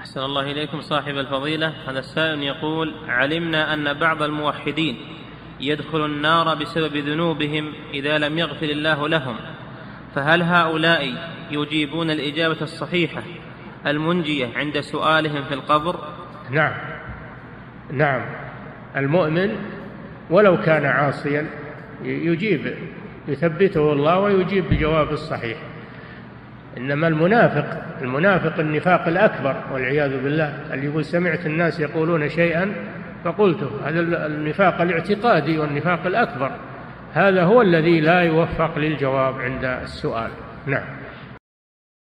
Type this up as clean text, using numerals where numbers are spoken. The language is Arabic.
أحسن الله إليكم صاحب الفضيلة. هذا السائل يقول: علمنا أن بعض الموحدين يدخل النار بسبب ذنوبهم إذا لم يغفر الله لهم، فهل هؤلاء يجيبون الإجابة الصحيحة المنجية عند سؤالهم في القبر؟ نعم، المؤمن ولو كان عاصيا يجيب، يثبته الله ويجيب بجواب الصحيح. إنما المنافق النفاق الأكبر والعياذ بالله، اللي يقول سمعت الناس يقولون شيئا فقلته، هذا النفاق الاعتقادي والنفاق الأكبر، هذا هو الذي لا يوفق للجواب عند السؤال. نعم.